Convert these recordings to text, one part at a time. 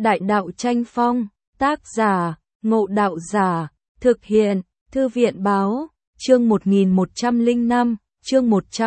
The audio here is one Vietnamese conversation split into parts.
Đại đạo tranh phong, tác giả, Ngộ Đạo Giả, thực hiện, Thư viện báo, chương 1105, chương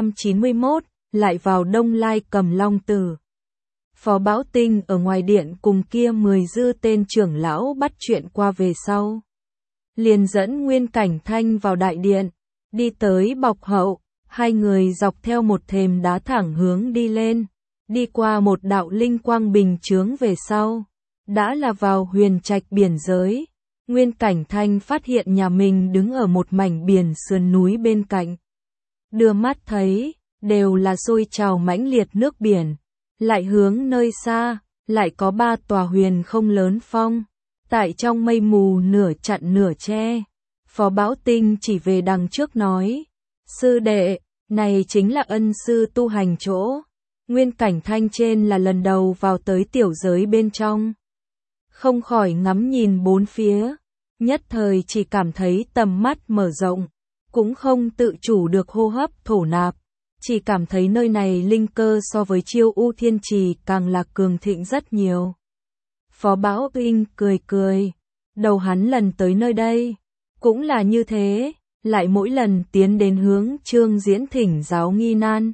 191, lại vào Đông Lai Cầm Long Tử. Phó Bảo Tinh ở ngoài điện cùng kia 10 dư tên trưởng lão bắt chuyện qua về sau. Liền dẫn Nguyên Cảnh Thanh vào đại điện, đi tới bọc hậu, hai người dọc theo một thềm đá thẳng hướng đi lên, đi qua một đạo linh quang bình chướng về sau. Đã là vào huyền trạch biển giới, Nguyên Cảnh Thanh phát hiện nhà mình đứng ở một mảnh biển sườn núi bên cạnh. Đưa mắt thấy, đều là sôi trào mãnh liệt nước biển, lại hướng nơi xa, lại có ba tòa huyền không lớn phong, tại trong mây mù nửa chặn nửa che. Phó Bảo Tinh chỉ về đằng trước nói, sư đệ, này chính là ân sư tu hành chỗ. Nguyên Cảnh Thanh trên là lần đầu vào tới tiểu giới bên trong. Không khỏi ngắm nhìn bốn phía, nhất thời chỉ cảm thấy tầm mắt mở rộng, cũng không tự chủ được hô hấp thổ nạp, chỉ cảm thấy nơi này linh cơ so với Chiêu U Thiên Trì càng là cường thịnh rất nhiều. Phó Bảo Tinh cười cười, đầu hắn lần tới nơi đây, cũng là như thế, lại mỗi lần tiến đến hướng Trương Diễn thỉnh giáo nghi nan,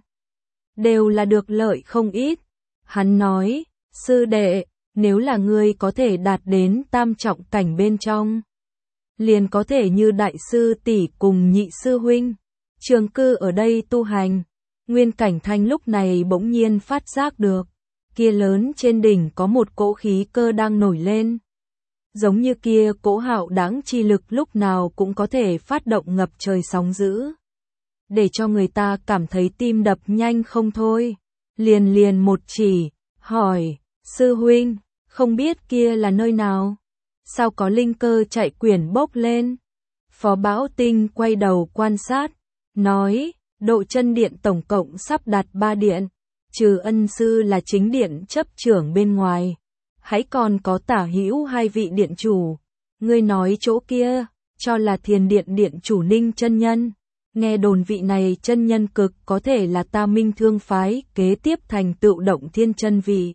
đều là được lợi không ít. Hắn nói, sư đệ, nếu là ngươi có thể đạt đến tam trọng cảnh bên trong, liền có thể như đại sư tỷ cùng nhị sư huynh, trường cư ở đây tu hành. Nguyên Cảnh Thanh lúc này bỗng nhiên phát giác được, kia lớn trên đỉnh có một cỗ khí cơ đang nổi lên. Giống như kia cỗ hạo đáng chi lực lúc nào cũng có thể phát động ngập trời sóng dữ, để cho người ta cảm thấy tim đập nhanh không thôi. Liền một chỉ, hỏi, sư huynh, không biết kia là nơi nào? Sao có linh cơ chạy quyển bốc lên? Phó Bảo Tinh quay đầu quan sát, nói, Độ Chân Điện tổng cộng sắp đặt 3 điện, trừ ân sư là chính điện chấp trưởng bên ngoài, hãy còn có tả hữu 2 vị điện chủ. Ngươi nói chỗ kia, cho là Thiền Điện điện chủ Ninh chân nhân. Nghe đồn vị này chân nhân cực có thể là ta Minh Thương phái kế tiếp thành tựu Động Thiên chân vị.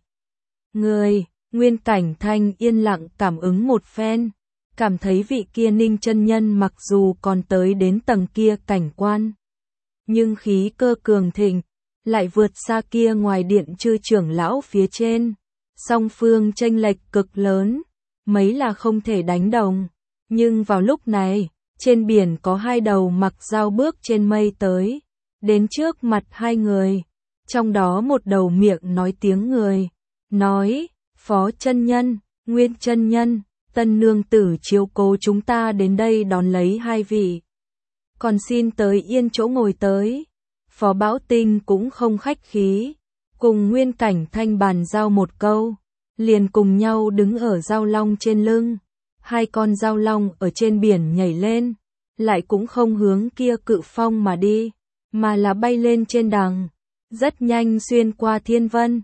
Ngươi, Nguyên Cảnh Thanh yên lặng cảm ứng một phen, cảm thấy vị kia Ninh chân nhân mặc dù còn tới đến tầng kia cảnh quan, nhưng khí cơ cường thịnh, lại vượt xa kia ngoài điện chư trưởng lão phía trên. Song phương chênh lệch cực lớn, mấy là không thể đánh đồng. Nhưng vào lúc này, trên biển có 2 đầu mặc dao bước trên mây tới, đến trước mặt 2 người, trong đó một đầu miệng nói tiếng người, nói, Phó chân nhân, Nguyên chân nhân, Tân nương tử chiếu cố chúng ta đến đây đón lấy 2 vị, còn xin tới yên chỗ ngồi tới. Phó Bảo Tinh cũng không khách khí, cùng Nguyên Cảnh Thanh bàn giao một câu, liền cùng nhau đứng ở dao long trên lưng. 2 con dao long ở trên biển nhảy lên, lại cũng không hướng kia cự phong mà đi, mà là bay lên trên đằng, rất nhanh xuyên qua thiên vân,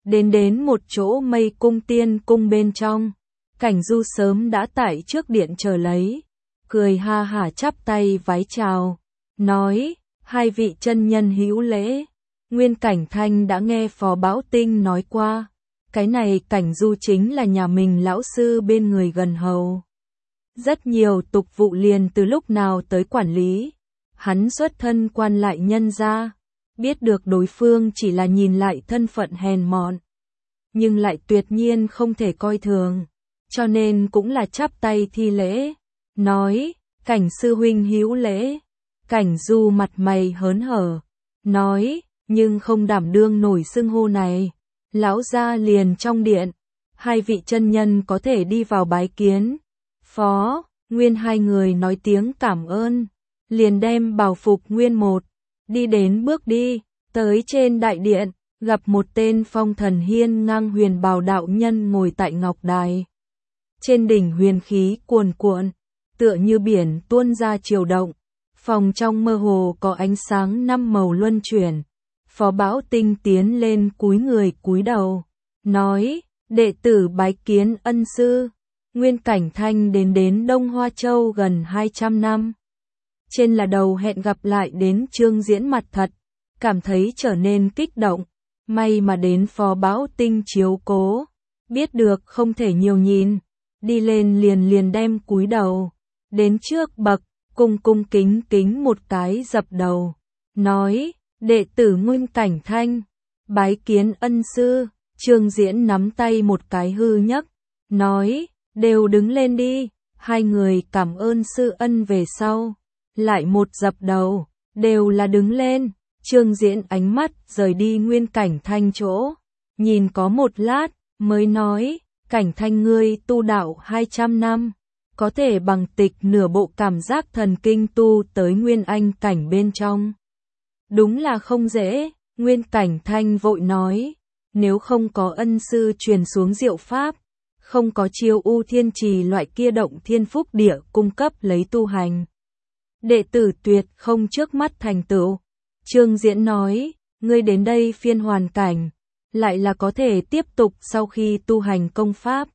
đến một chỗ mây cung tiên cung bên trong. Cảnh Du sớm đã tại trước điện chờ lấy, cười ha hả chắp tay vái chào, nói, 2 vị chân nhân hữu lễ. Nguyên Cảnh Thanh đã nghe Phó Bảo Tinh nói qua, cái này Cảnh Du chính là nhà mình lão sư bên người gần hầu. Rất nhiều tục vụ liền từ lúc nào tới quản lý, hắn xuất thân quan lại nhân gia, biết được đối phương chỉ là nhìn lại thân phận hèn mọn, nhưng lại tuyệt nhiên không thể coi thường, cho nên cũng là chắp tay thi lễ, nói, Cảnh sư huynh hữu lễ. Cảnh Du mặt mày hớn hở, nói, nhưng không đảm đương nổi xưng hô này, lão gia liền trong điện, 2 vị chân nhân có thể đi vào bái kiến. Phó, Nguyên 2 người nói tiếng cảm ơn, liền đem bảo phục Nguyên một, đi đến bước đi, tới trên đại điện, gặp một tên phong thần hiên ngang huyền bào đạo nhân ngồi tại ngọc đài. Trên đỉnh huyền khí cuồn cuộn, tựa như biển tuôn ra triều động, phòng trong mơ hồ có ánh sáng 5 màu luân chuyển. Phó Bảo Tinh tiến lên cúi người cúi đầu, nói, đệ tử bái kiến ân sư. Nguyên Cảnh Thanh đến Đông Hoa Châu gần 200 năm. Trên là đầu hẹn gặp lại đến Trương Diễn mặt thật, cảm thấy trở nên kích động, may mà đến Phó Bảo Tinh chiếu cố, biết được không thể nhiều nhìn, đi lên liền liền đem cúi đầu, đến trước bậc, cung cung kính kính một cái dập đầu, nói, đệ tử Nguyên Cảnh Thanh, bái kiến ân sư. Trương Diễn nắm tay một cái hư nhấc, nói, đều đứng lên đi. Hai người cảm ơn sư ân về sau, lại một dập đầu, đều là đứng lên. Trương Diễn ánh mắt rời đi Nguyên Cảnh Thanh chỗ, nhìn có một lát, mới nói, Cảnh Thanh ngươi tu đạo 200 năm, có thể bằng tịch nửa bộ cảm giác thần kinh tu tới Nguyên Anh cảnh bên trong. Đúng là không dễ. Nguyên Cảnh Thanh vội nói, nếu không có ân sư truyền xuống diệu pháp, không có chiêu u thiên trì loại kia động thiên phúc địa cung cấp lấy tu hành, đệ tử tuyệt không trước mắt thành tựu. Trương Diễn nói, ngươi đến đây phiên hoàn cảnh, lại là có thể tiếp tục sau khi tu hành công pháp.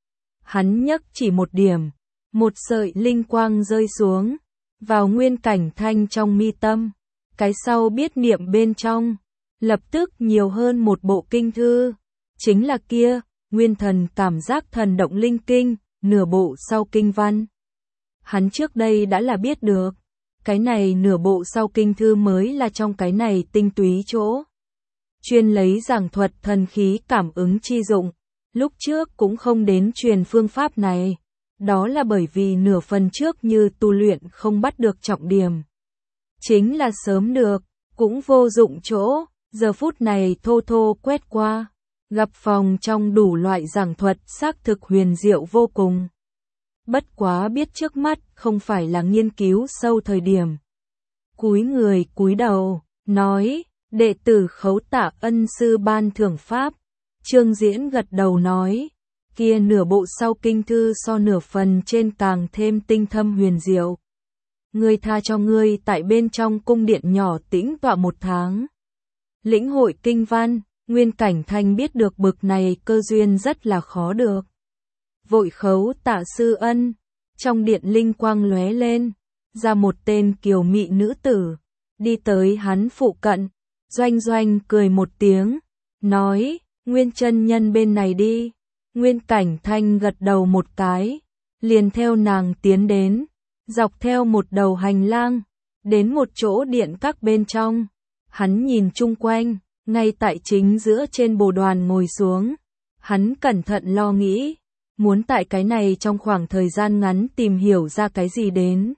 Hắn nhấc chỉ một điểm, một sợi linh quang rơi xuống, vào Nguyên Cảnh Thanh trong mi tâm, cái sau biết niệm bên trong, lập tức nhiều hơn một bộ kinh thư, chính là kia, Nguyên Thần Cảm Giác Thần Động Linh Kinh, nửa bộ sau kinh văn. Hắn trước đây đã là biết được, cái này nửa bộ sau kinh thư mới là trong cái này tinh túy chỗ. Chuyên lấy giảng thuật thần khí cảm ứng chi dụng, lúc trước cũng không đến truyền phương pháp này, đó là bởi vì nửa phần trước như tu luyện không bắt được trọng điểm. Chính là sớm được, cũng vô dụng chỗ, giờ phút này thô thô quét qua, gặp phòng trong đủ loại giảng thuật xác thực huyền diệu vô cùng. Bất quá biết trước mắt không phải là nghiên cứu sâu thời điểm. Cúi người cúi đầu, nói, đệ tử khấu tạ ân sư ban thưởng pháp. Trương Diễn gật đầu nói, kia nửa bộ sau kinh thư so nửa phần trên càng thêm tinh thâm huyền diệu. Ngươi tha cho ngươi tại bên trong cung điện nhỏ tĩnh tọa 1 tháng. Lĩnh hội kinh văn, Nguyên Cảnh Thanh biết được bực này cơ duyên rất là khó được. Vội khấu tạ sư ân, trong điện linh quang lóe lên, ra một tên kiều mị nữ tử, đi tới hắn phụ cận, doanh doanh cười một tiếng, nói, Nguyên chân nhân bên này đi. Nguyên Cảnh Thanh gật đầu một cái, liền theo nàng tiến đến, dọc theo một đầu hành lang, đến một chỗ điện các bên trong. Hắn nhìn chung quanh, ngay tại chính giữa trên bồ đoàn ngồi xuống, hắn cẩn thận lo nghĩ, muốn tại cái này trong khoảng thời gian ngắn tìm hiểu ra cái gì đến.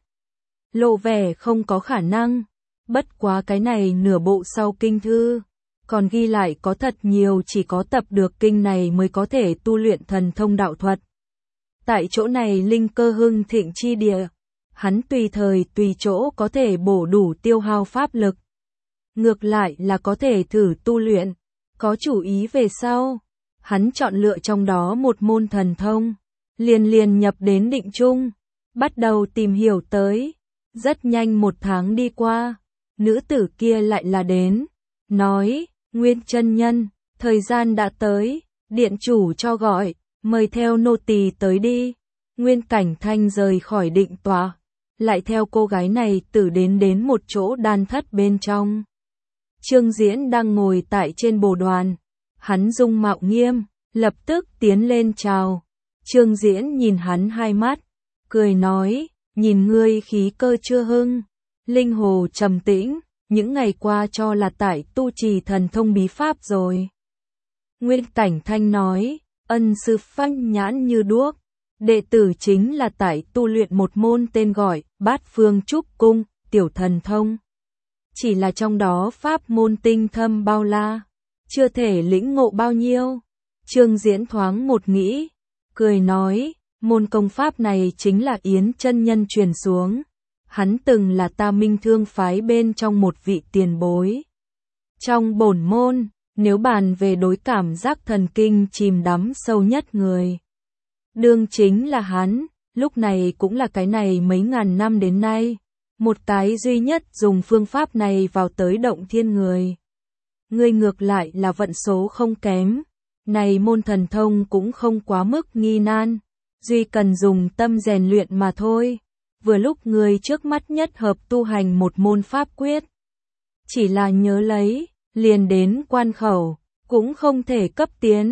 Lộ vẻ không có khả năng, bất quá cái này nửa bộ sau kinh thư, còn ghi lại có thật nhiều chỉ có tập được kinh này mới có thể tu luyện thần thông đạo thuật. Tại chỗ này linh cơ hưng thịnh chi địa, hắn tùy thời tùy chỗ có thể bổ đủ tiêu hao pháp lực. Ngược lại là có thể thử tu luyện, có chủ ý về sau. Hắn chọn lựa trong đó một môn thần thông, liền nhập đến định chung, bắt đầu tìm hiểu tới. Rất nhanh 1 tháng đi qua, nữ tử kia lại là đến, nói, Nguyên chân nhân, thời gian đã tới, điện chủ cho gọi, mời theo nô tỳ tới đi. Nguyên Cảnh Thanh rời khỏi định tọa, lại theo cô gái này tử đến một chỗ đan thất bên trong. Trương Diễn đang ngồi tại trên bồ đoàn, hắn dung mạo nghiêm, lập tức tiến lên chào. Trương Diễn nhìn hắn hai mắt, cười nói, nhìn ngươi khí cơ chưa hưng, linh hồ trầm tĩnh, những ngày qua cho là tại tu trì thần thông bí pháp rồi. Nguyên Cảnh Thanh nói, ân sư phanh nhãn như đuốc, đệ tử chính là tại tu luyện một môn tên gọi Bát Phương Trúc Cung, tiểu thần thông. Chỉ là trong đó pháp môn tinh thâm bao la, chưa thể lĩnh ngộ bao nhiêu. Trương Diễn thoáng một nghĩ, cười nói, môn công pháp này chính là Yến chân nhân truyền xuống. Hắn từng là ta Minh Thương phái bên trong một vị tiền bối. Trong bổn môn, nếu bàn về đối cảm giác thần kinh chìm đắm sâu nhất người, đương chính là hắn, lúc này cũng là cái này mấy ngàn năm đến nay, một cái duy nhất dùng phương pháp này vào tới động thiên người. Ngươi ngược lại là vận số không kém, này môn thần thông cũng không quá mức nghi nan, duy cần dùng tâm rèn luyện mà thôi. Vừa lúc người trước mắt nhất hợp tu hành một môn pháp quyết. Chỉ là nhớ lấy, liền đến quan khẩu, cũng không thể cấp tiến.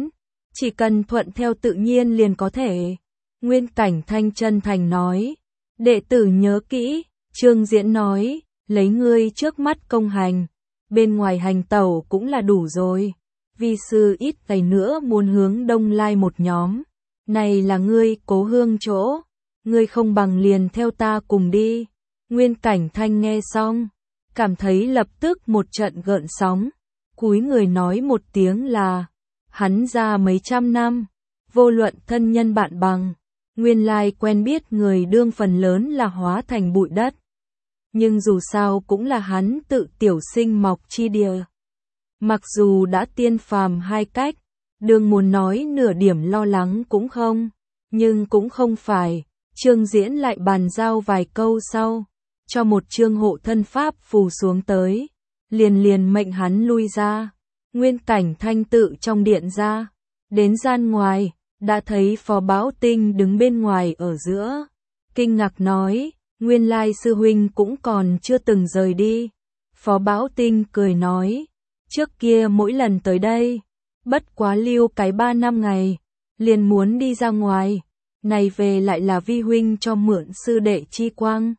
chỉ cần thuận theo tự nhiên liền có thể. Nguyên Cảnh Thanh chân thành nói, đệ tử nhớ kỹ. Trương Diễn nói, lấy ngươi trước mắt công hành, bên ngoài hành tẩu cũng là đủ rồi. Vi sư ít ngày nữa muốn hướng Đông Lai một nhóm, này là ngươi cố hương chỗ, ngươi không bằng liền theo ta cùng đi. Nguyên Cảnh Thanh nghe xong, cảm thấy lập tức một trận gợn sóng, cúi người nói một tiếng là, hắn ra mấy trăm năm, vô luận thân nhân bạn bằng, nguyên lai quen biết người đương phần lớn là hóa thành bụi đất. Nhưng dù sao cũng là hắn tự tiểu sinh mọc chi địa. Mặc dù đã tiên phàm hai cách, đương muốn nói nửa điểm lo lắng cũng không, nhưng cũng không phải. Trương Diễn lại bàn giao vài câu sau, cho một chương hộ thân pháp phù xuống tới, liền mệnh hắn lui ra. Nguyên Cảnh Thanh tự trong điện ra, đến gian ngoài, đã thấy Phó Bảo Tinh đứng bên ngoài ở giữa, kinh ngạc nói, nguyên lai sư huynh cũng còn chưa từng rời đi. Phó Bảo Tinh cười nói, trước kia mỗi lần tới đây, bất quá lưu cái 3 năm ngày, liền muốn đi ra ngoài, này về lại là vi huynh cho mượn sư đệ chi quang.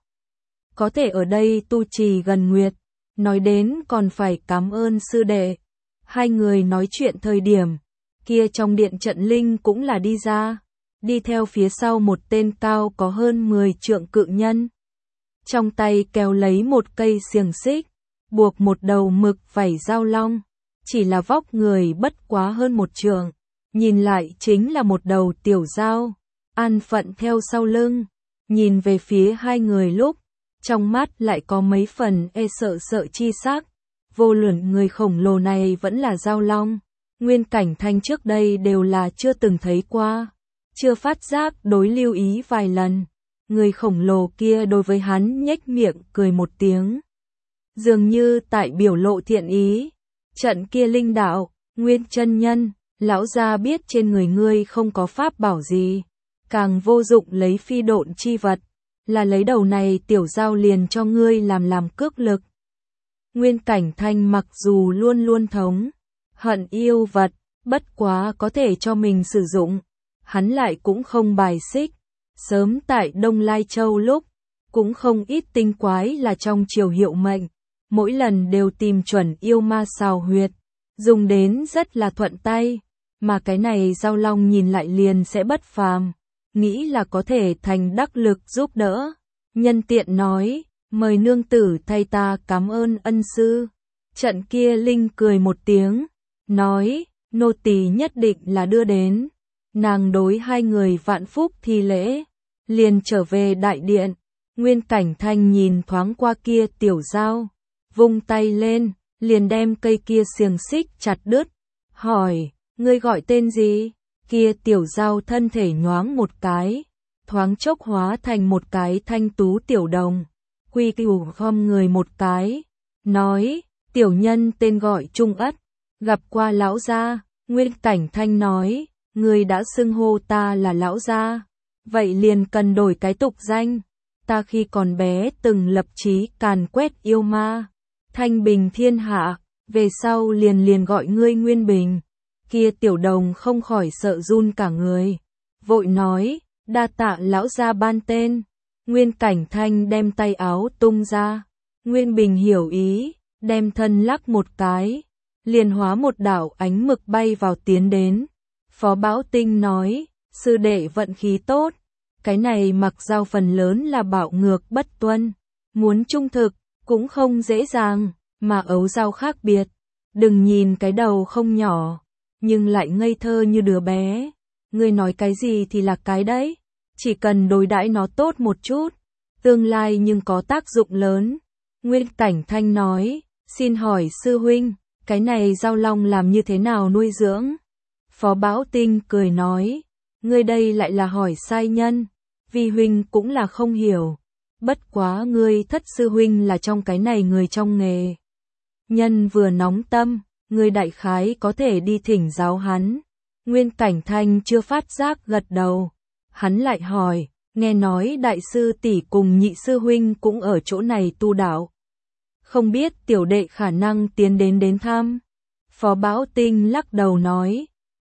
Có thể ở đây tu trì gần nguyệt, nói đến còn phải cảm ơn sư đệ. Hai người nói chuyện thời điểm, kia trong điện trận linh cũng là đi ra, đi theo phía sau một tên cao có hơn 10 trượng cự nhân. Trong tay kéo lấy một cây xiềng xích, buộc một đầu mực vảy dao long, chỉ là vóc người bất quá hơn một trượng, nhìn lại chính là một đầu tiểu dao, an phận theo sau lưng, nhìn về phía hai người lúc, trong mắt lại có mấy phần sợ chi sắc. Vô luận người khổng lồ này vẫn là dao long, Nguyên Cảnh Thanh trước đây đều là chưa từng thấy qua, chưa phát giác đối lưu ý vài lần. Người khổng lồ kia đối với hắn nhếch miệng cười một tiếng, dường như tại biểu lộ thiện ý. Trận kia linh đạo, Nguyên chân nhân, lão gia biết trên người ngươi không có pháp bảo gì, càng vô dụng lấy phi độn chi vật, là lấy đầu này tiểu dao liền cho ngươi làm cước lực. Nguyên Cảnh Thanh mặc dù luôn luôn thống hận yêu vật, bất quá có thể cho mình sử dụng, hắn lại cũng không bài xích. Sớm tại Đông Lai Châu lúc, cũng không ít tinh quái là trong triều hiệu mệnh, mỗi lần đều tìm chuẩn yêu ma xào huyệt, dùng đến rất là thuận tay, mà cái này dao long nhìn lại liền sẽ bất phàm, nghĩ là có thể thành đắc lực giúp đỡ. Nhân tiện nói, mời nương tử thay ta cảm ơn ân sư. Trận kia linh cười một tiếng, nói, nô tỳ nhất định là đưa đến. Nàng đối hai người vạn phúc thi lễ, liền trở về đại điện. Nguyên Cảnh Thanh nhìn thoáng qua kia tiểu dao, vung tay lên, liền đem cây kia xiềng xích chặt đứt, hỏi, ngươi gọi tên gì? Kia tiểu dao thân thể nhoáng một cái, thoáng chốc hóa thành một cái thanh tú tiểu đồng, quy củ khom người một cái, nói, tiểu nhân tên gọi Trung Ất, gặp qua lão gia. Nguyên Cảnh Thanh nói, ngươi đã xưng hô ta là lão gia, vậy liền cần đổi cái tục danh. Ta khi còn bé từng lập chí càn quét yêu ma, thanh bình thiên hạ, về sau liền gọi ngươi Nguyên Bình. Kia tiểu đồng không khỏi sợ run cả người, vội nói, đa tạ lão gia ban tên. Nguyên Cảnh Thanh đem tay áo tung ra, Nguyên Bình hiểu ý, đem thân lắc một cái, liền hóa một đạo ánh mực bay vào tiến đến. Phó Bảo Tinh nói, sư đệ vận khí tốt, cái này mặc dao phần lớn là bạo ngược bất tuân, muốn trung thực, cũng không dễ dàng, mà ấu dao khác biệt, đừng nhìn cái đầu không nhỏ, nhưng lại ngây thơ như đứa bé, ngươi nói cái gì thì là cái đấy, chỉ cần đối đãi nó tốt một chút, tương lai nhưng có tác dụng lớn. Nguyên Cảnh Thanh nói, xin hỏi sư huynh, cái này dao long làm như thế nào nuôi dưỡng? Phó Bảo Tinh cười nói, ngươi đây lại là hỏi sai nhân, vi huynh cũng là không hiểu, bất quá ngươi thất sư huynh là trong cái này người trong nghề. Nhân vừa nóng tâm, ngươi đại khái có thể đi thỉnh giáo hắn. Nguyên Cảnh Thanh chưa phát giác gật đầu, hắn lại hỏi, nghe nói đại sư tỷ cùng nhị sư huynh cũng ở chỗ này tu đạo, không biết tiểu đệ khả năng tiến đến thăm. Phó Bảo Tinh lắc đầu nói,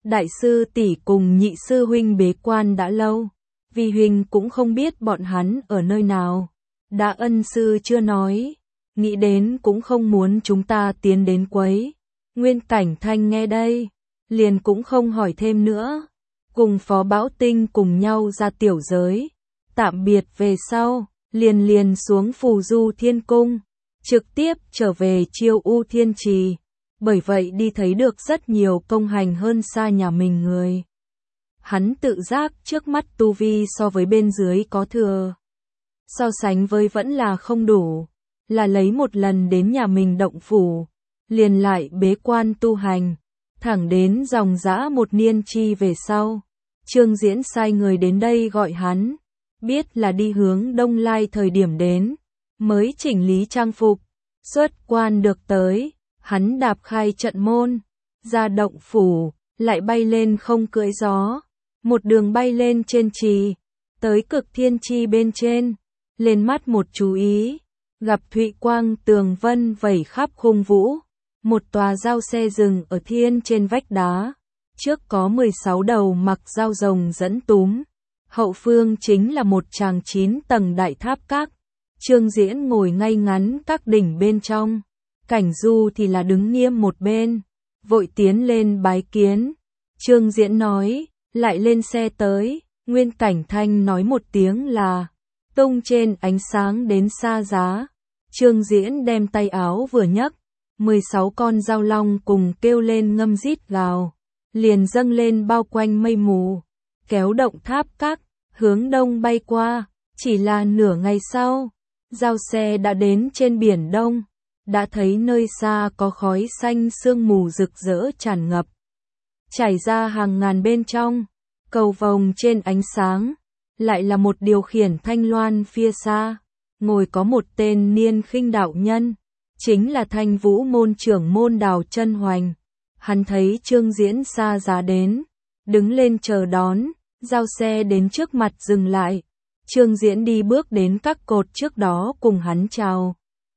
đại sư tỷ cùng nhị sư huynh bế quan đã lâu, vì huynh cũng không biết bọn hắn ở nơi nào. Đã ân sư chưa nói, nghĩ đến cũng không muốn chúng ta tiến đến quấy. Nguyên Cảnh Thanh nghe đây, liền cũng không hỏi thêm nữa, cùng Phó Bảo Tinh cùng nhau ra tiểu giới, tạm biệt về sau, liền xuống Phù Du Thiên Cung, trực tiếp trở về Chiêu U Thiên Trì, bởi vậy đi thấy được rất nhiều công hành hơn xa nhà mình người. Hắn tự giác trước mắt tu vi so với bên dưới có thừa, so sánh với vẫn là không đủ, là lấy một lần đến nhà mình động phủ, liền lại bế quan tu hành, thẳng đến dòng dã một niên chi về sau. Trương Diễn sai người đến đây gọi hắn, biết là đi hướng Đông Lai thời điểm đến, mới chỉnh lý trang phục, xuất quan được tới, hắn đạp khai trận môn, ra động phủ, lại bay lên không cưỡi gió, một đường bay lên trên trì, tới Cực Thiên Chi bên trên, lên mắt một chú ý, gặp thụy quang tường vân vẩy khắp khung vũ, một tòa giao xe rừng ở thiên trên vách đá, trước có 16 đầu mặc dao rồng dẫn túm, hậu phương chính là một tràng 9 tầng đại tháp các. Trương Diễn ngồi ngay ngắn các đỉnh bên trong, Cảnh Du thì là đứng nghiêm một bên, vội tiến lên bái kiến. Trương Diễn nói, lại lên xe tới, Nguyên Cảnh Thanh nói một tiếng là, tung trên ánh sáng đến xa giá. Trương Diễn đem tay áo vừa nhấc, 16 con dao long cùng kêu lên ngâm rít gào, liền dâng lên bao quanh mây mù, kéo động tháp các, hướng đông bay qua, chỉ là nửa ngày sau, giao xe đã đến trên biển Đông, đã thấy nơi xa có khói xanh sương mù rực rỡ tràn ngập, chảy ra hàng ngàn bên trong, cầu vồng trên ánh sáng, lại là một điều khiển thanh loan phía xa, ngồi có một tên niên khinh đạo nhân, chính là Thanh Vũ môn trưởng môn Đào Chân Hoành. Hắn thấy Trương Diễn xa giá đến, đứng lên chờ đón, giao xe đến trước mặt dừng lại. Trương Diễn đi bước đến các cột trước đó cùng hắn chào.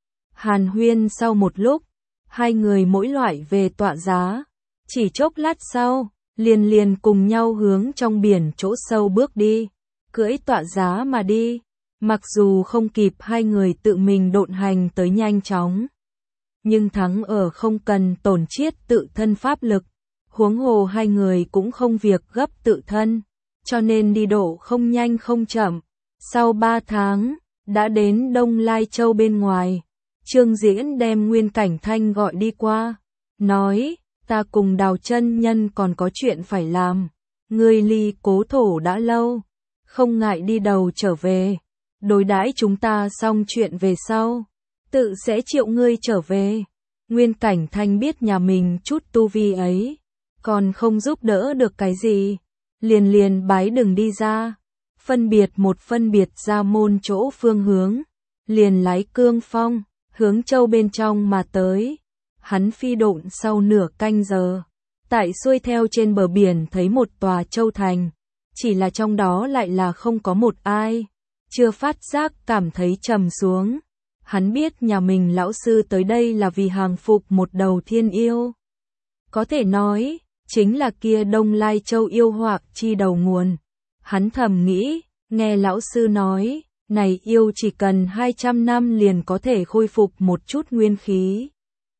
Hàn huyên sau một lúc, hai người mỗi loại về tọa giá, chỉ chốc lát sau, liền cùng nhau hướng trong biển chỗ sâu bước đi, cưỡi tọa giá mà đi, mặc dù không kịp hai người tự mình độn hành tới nhanh chóng. Nhưng thắng ở không cần tổn chiết tự thân pháp lực, huống hồ hai người cũng không việc gấp tự thân, cho nên đi độ không nhanh không chậm. Sau 3 tháng, đã đến Đông Lai Châu bên ngoài, Trương Diễn đem Nguyên Cảnh Thanh gọi đi qua, nói, ta cùng Đào chân nhân còn có chuyện phải làm, ngươi ly cố thổ đã lâu, không ngại đi đầu trở về, đối đãi chúng ta xong chuyện về sau, tự sẽ triệu ngươi trở về. Nguyên Cảnh Thanh biết nhà mình chút tu vi ấy, còn không giúp đỡ được cái gì, liền bái đừng đi ra, phân biệt ra môn chỗ phương hướng, liền lái cương phong, hướng châu bên trong mà tới. Hắn phi độn sau nửa canh giờ, tại xuôi theo trên bờ biển thấy một tòa châu thành, chỉ là trong đó lại là không có một ai, chưa phát giác cảm thấy trầm xuống. Hắn biết nhà mình lão sư tới đây là vì hàng phục một đầu thiên yêu. Có thể nói, chính là kia Đông Lai Châu yêu hoặc chi đầu nguồn. Hắn thầm nghĩ, nghe lão sư nói, này yêu chỉ cần 200 năm liền có thể khôi phục một chút nguyên khí.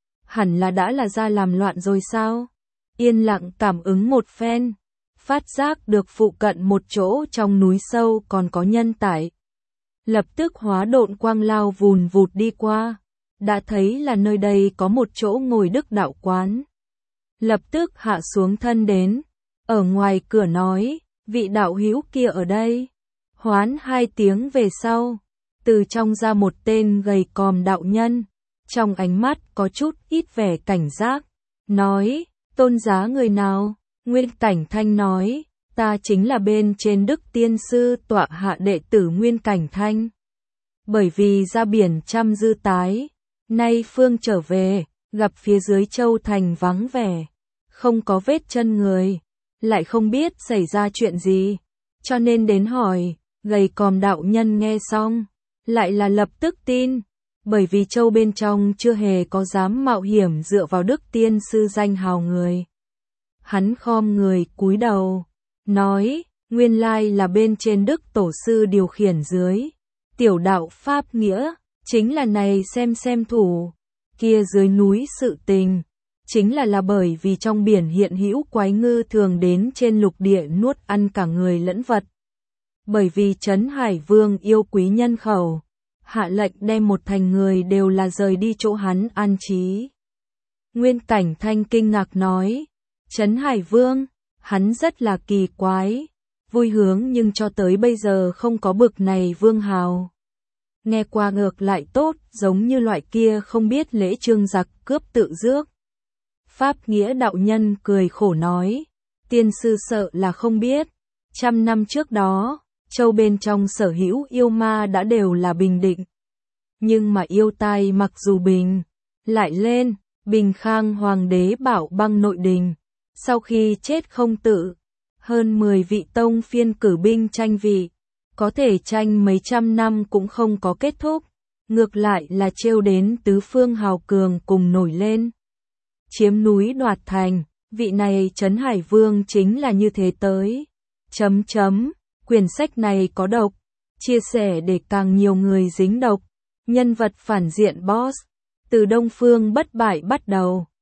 Hẳn là đã là ra làm loạn rồi sao? Yên lặng cảm ứng một phen, phát giác được phụ cận một chỗ trong núi sâu còn có nhân tải. Lập tức hóa độn quang lao vùn vụt đi qua, đã thấy là nơi đây có một chỗ ngồi đức đạo quán. Lập tức hạ xuống thân đến, ở ngoài cửa nói, vị đạo hữu kia ở đây. Hoán 2 tiếng về sau, từ trong ra một tên gầy còm đạo nhân, trong ánh mắt có chút ít vẻ cảnh giác, nói, tôn giá người nào? Nguyên Cảnh Thanh nói, ta chính là bên trên Đức Tiên Sư tọa hạ đệ tử Nguyên Cảnh Thanh. Bởi vì ra biển trăm dư tái, nay phương trở về, gặp phía dưới châu thành vắng vẻ, không có vết chân người, lại không biết xảy ra chuyện gì, cho nên đến hỏi. Gầy còm đạo nhân nghe xong, lại là lập tức tin, bởi vì châu bên trong chưa hề có dám mạo hiểm dựa vào Đức Tiên Sư danh hào người. Hắn khom người cúi đầu, nói, nguyên lai là bên trên Đức Tổ sư điều khiển dưới. Tiểu đạo Pháp nghĩa, chính là này xem thủ, kia dưới núi sự tình. Chính là bởi vì trong biển hiện hữu quái ngư thường đến trên lục địa nuốt ăn cả người lẫn vật. Bởi vì Trấn Hải Vương yêu quý nhân khẩu, hạ lệnh đem một thành người đều là rời đi chỗ hắn an trí. Nguyên Cảnh Thanh kinh ngạc nói, Trấn Hải Vương, hắn rất là kỳ quái, vui hướng nhưng cho tới bây giờ không có bực này vương hào. Nghe qua ngược lại tốt, giống như loại kia không biết lễ trương giặc cướp tự rước. Pháp nghĩa đạo nhân cười khổ nói, tiên sư sợ là không biết, 100 năm trước đó, châu bên trong sở hữu yêu ma đã đều là bình định. Nhưng mà yêu tai mặc dù bình, lại lên, Bình Khang Hoàng đế bảo băng nội đình, sau khi chết không tự, hơn 10 vị tông phiên cử binh tranh vị, có thể tranh mấy trăm năm cũng không có kết thúc, ngược lại là trêu đến tứ phương hào cường cùng nổi lên. Chiếm núi đoạt thành, vị này Trấn Hải Vương chính là như thế tới. Quyển sách này có độc, chia sẻ để càng nhiều người dính độc. Nhân vật phản diện boss, từ Đông Phương bất bại bắt đầu.